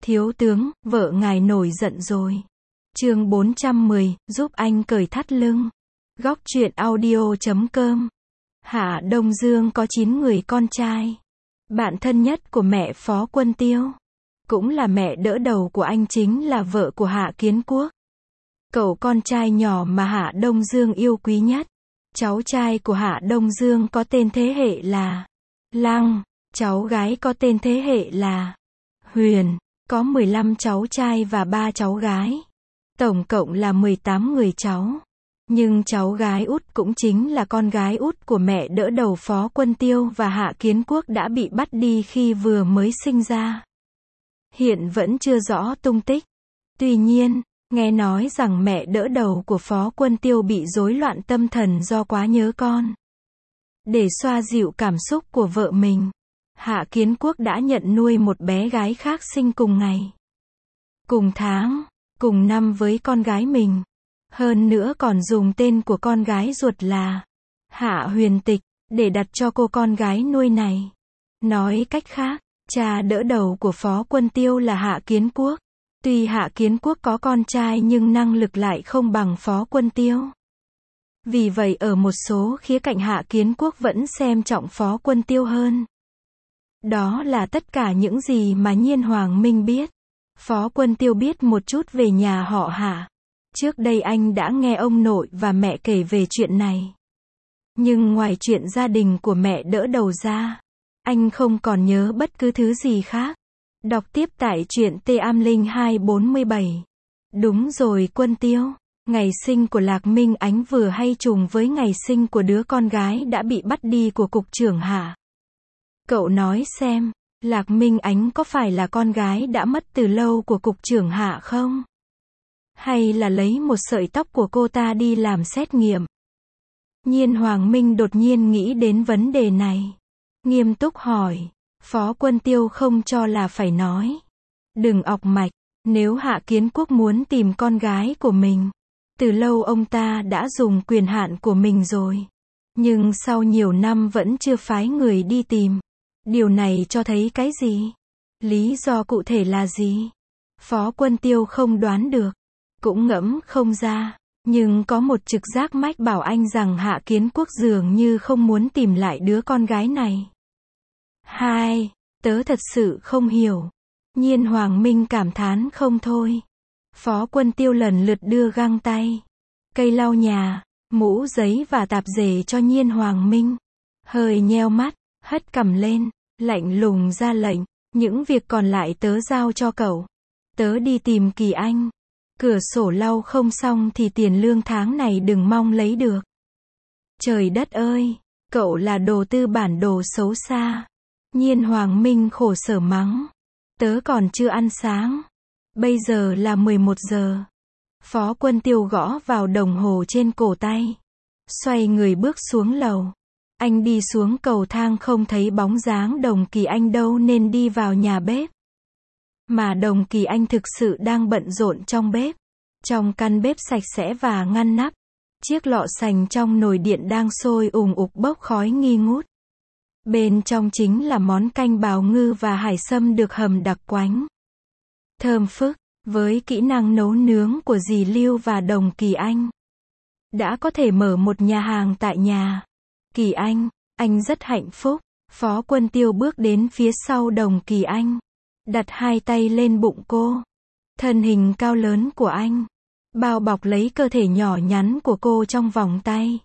Thiếu tướng, vợ ngài nổi giận rồi. Chương 410, giúp anh cởi thắt lưng. Góc truyện audio.com. Hạ Đông Dương có 9 người con trai. Bạn thân nhất của mẹ Phó Quân Tiêu, cũng là mẹ đỡ đầu của anh chính là vợ của Hạ Kiến Quốc. Cậu con trai nhỏ mà Hạ Đông Dương yêu quý nhất. Cháu trai của Hạ Đông Dương có tên thế hệ là Lăng, cháu gái có tên thế hệ là Huyền. Có 15 cháu trai và 3 cháu gái. Tổng cộng là 18 người cháu. Nhưng cháu gái út cũng chính là con gái út của mẹ đỡ đầu Phó Quân Tiêu và Hạ Kiến Quốc đã bị bắt đi khi vừa mới sinh ra. Hiện vẫn chưa rõ tung tích. Tuy nhiên, nghe nói rằng mẹ đỡ đầu của Phó Quân Tiêu bị rối loạn tâm thần do quá nhớ con. Để xoa dịu cảm xúc của vợ mình, Hạ Kiến Quốc đã nhận nuôi một bé gái khác sinh cùng ngày, cùng tháng, cùng năm với con gái mình. Hơn nữa còn dùng tên của con gái ruột là Hạ Huyền Tịch, để đặt cho cô con gái nuôi này. Nói cách khác, cha đỡ đầu của Phó Quân Tiêu là Hạ Kiến Quốc. Tuy Hạ Kiến Quốc có con trai nhưng năng lực lại không bằng Phó Quân Tiêu. Vì vậy ở một số khía cạnh Hạ Kiến Quốc vẫn xem trọng Phó Quân Tiêu hơn. Đó là tất cả những gì mà Nhiên Hoàng Minh biết. Phó Quân Tiêu biết một chút về nhà họ Hạ. Trước đây anh đã nghe ông nội và mẹ kể về chuyện này. Nhưng ngoài chuyện gia đình của mẹ đỡ đầu ra, anh không còn nhớ bất cứ thứ gì khác. Đọc tiếp tại truyện T-Am-Linh-247. Đúng rồi Quân Tiêu, ngày sinh của Lạc Minh Ánh vừa hay trùng với ngày sinh của đứa con gái đã bị bắt đi của cục trưởng Hạ. Cậu nói xem, Lạc Minh Ánh có phải là con gái đã mất từ lâu của cục trưởng Hạ không? Hay là lấy một sợi tóc của cô ta đi làm xét nghiệm? Nhiên Hoàng Minh đột nhiên nghĩ đến vấn đề này. Nghiêm túc hỏi. Phó Quân Tiêu không cho là phải nói. Đừng ọc mạch, nếu Hạ Kiến Quốc muốn tìm con gái của mình, từ lâu ông ta đã dùng quyền hạn của mình rồi. Nhưng sau nhiều năm vẫn chưa phái người đi tìm. Điều này cho thấy cái gì? Lý do cụ thể là gì? Phó Quân Tiêu không đoán được, cũng ngẫm không ra. Nhưng có một trực giác mách bảo anh rằng Hạ Kiến Quốc dường như không muốn tìm lại đứa con gái này. Hai, tớ thật sự không hiểu. Nhiên Hoàng Minh cảm thán không thôi. Phó Quân Tiêu lần lượt đưa găng tay, cây lau nhà, mũ giấy và tạp dề cho Nhiên Hoàng Minh. Hơi nheo mắt, hất cằm lên, lạnh lùng ra lệnh. Những việc còn lại tớ giao cho cậu. Tớ đi tìm Kỳ Anh. Cửa sổ lau không xong thì tiền lương tháng này đừng mong lấy được. Trời đất ơi, cậu là đồ tư bản đồ xấu xa. Nhiên Hoàng Minh khổ sở mắng. Tớ còn chưa ăn sáng. Bây giờ là 11 giờ. Phó Quân Tiêu gõ vào đồng hồ trên cổ tay. Xoay người bước xuống lầu. Anh đi xuống cầu thang không thấy bóng dáng Đồng Kỳ Anh đâu nên đi vào nhà bếp. Mà Đồng Kỳ Anh thực sự đang bận rộn trong bếp. Trong căn bếp sạch sẽ và ngăn nắp. Chiếc lọ sành trong nồi điện đang sôi ùng ục bốc khói nghi ngút. Bên trong chính là món canh bào ngư và hải sâm được hầm đặc quánh. Thơm phức, với kỹ năng nấu nướng của dì Lưu và Đồng Kỳ Anh, đã có thể mở một nhà hàng tại nhà. Kỳ anh rất hạnh phúc. Phó Quân Tiêu bước đến phía sau Đồng Kỳ Anh, đặt hai tay lên bụng cô. Thân hình cao lớn của anh bao bọc lấy cơ thể nhỏ nhắn của cô trong vòng tay.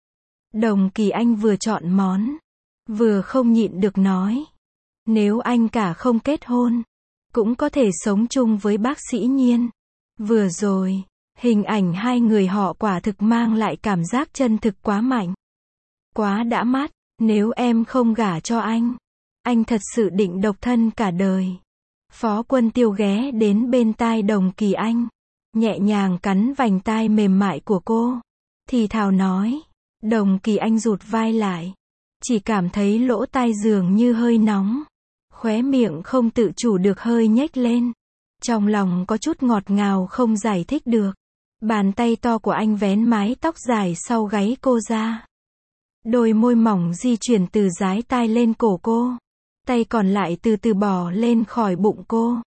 Đồng Kỳ Anh vừa chọn món, vừa không nhịn được nói. Nếu anh cả không kết hôn, cũng có thể sống chung với bác sĩ Nhiên. Vừa rồi, hình ảnh hai người họ quả thực mang lại cảm giác chân thực quá mạnh. Quá đã mắt, nếu em không gả cho anh thật sự định độc thân cả đời. Phó Quân Tiêu ghé đến bên tai Đồng Kỳ Anh, nhẹ nhàng cắn vành tai mềm mại của cô, thì thào nói. Đồng Kỳ Anh rụt vai lại, chỉ cảm thấy lỗ tai dường như hơi nóng, khóe miệng không tự chủ được hơi nhếch lên. Trong lòng có chút ngọt ngào không giải thích được. Bàn tay to của anh vén mái tóc dài sau gáy cô ra. Đôi môi mỏng di chuyển từ dái tai lên cổ cô. Tay còn lại từ từ bò lên khỏi bụng cô.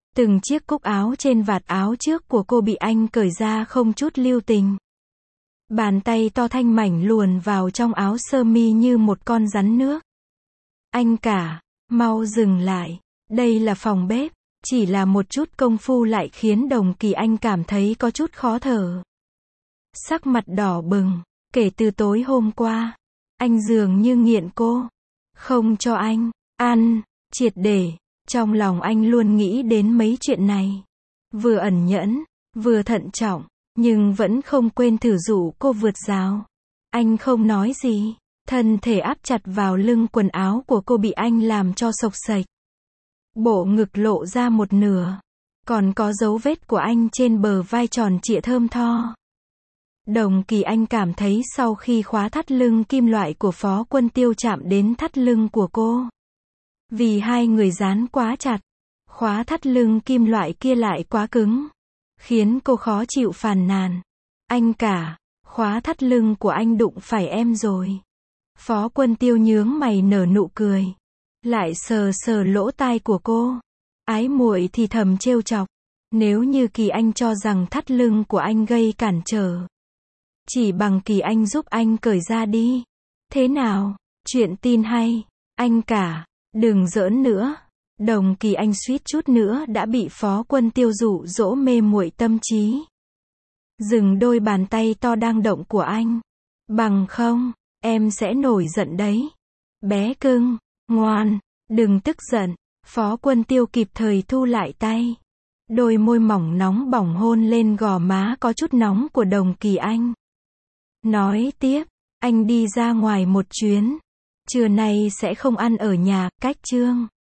Từng chiếc cúc áo trên vạt áo trước của cô bị anh cởi ra không chút lưu tình. Bàn tay to thanh mảnh luồn vào trong áo sơ mi như một con rắn nước. Anh cả, mau dừng lại. Đây là phòng bếp. Chỉ là một chút công phu lại khiến Đồng Kỳ Anh cảm thấy có chút khó thở. Sắc mặt đỏ bừng. Kể từ tối hôm qua, anh dường như nghiện cô. Không cho anh ăn triệt để. Trong lòng anh luôn nghĩ đến mấy chuyện này. Vừa ẩn nhẫn, vừa thận trọng, nhưng vẫn không quên thử dụ cô vượt rào. Anh không nói gì. Thân thể áp chặt vào lưng quần áo của cô bị anh làm cho xộc xệch. Bộ ngực lộ ra một nửa. Còn có dấu vết của anh trên bờ vai tròn trịa thơm tho. Đồng Kỳ Anh cảm thấy sau khi khóa thắt lưng kim loại của Phó Quân Tiêu chạm đến thắt lưng của cô. Vì hai người dán quá chặt, khóa thắt lưng kim loại kia lại quá cứng, khiến cô khó chịu phàn nàn. Anh cả, khóa thắt lưng của anh đụng phải em rồi. Phó Quân Tiêu nhướng mày nở nụ cười. Lại sờ sờ lỗ tai của cô. Ái muội thì thầm trêu chọc. Nếu như Kỳ Anh cho rằng thắt lưng của anh gây cản trở, chỉ bằng Kỳ Anh giúp anh cởi ra đi. Thế nào? Chuyện tin hay. Anh cả, đừng giỡn nữa. Đồng Kỳ Anh suýt chút nữa đã bị Phó Quân Tiêu dụ dỗ mê muội tâm trí. Dừng đôi bàn tay to đang động của anh. Bằng không, em sẽ nổi giận đấy. Bé cưng, ngoan, đừng tức giận. Phó Quân Tiêu kịp thời thu lại tay. Đôi môi mỏng nóng bỏng hôn lên gò má có chút nóng của Đồng Kỳ Anh. Nói tiếp, anh đi ra ngoài một chuyến. Trưa nay sẽ không ăn ở nhà, cách Trương.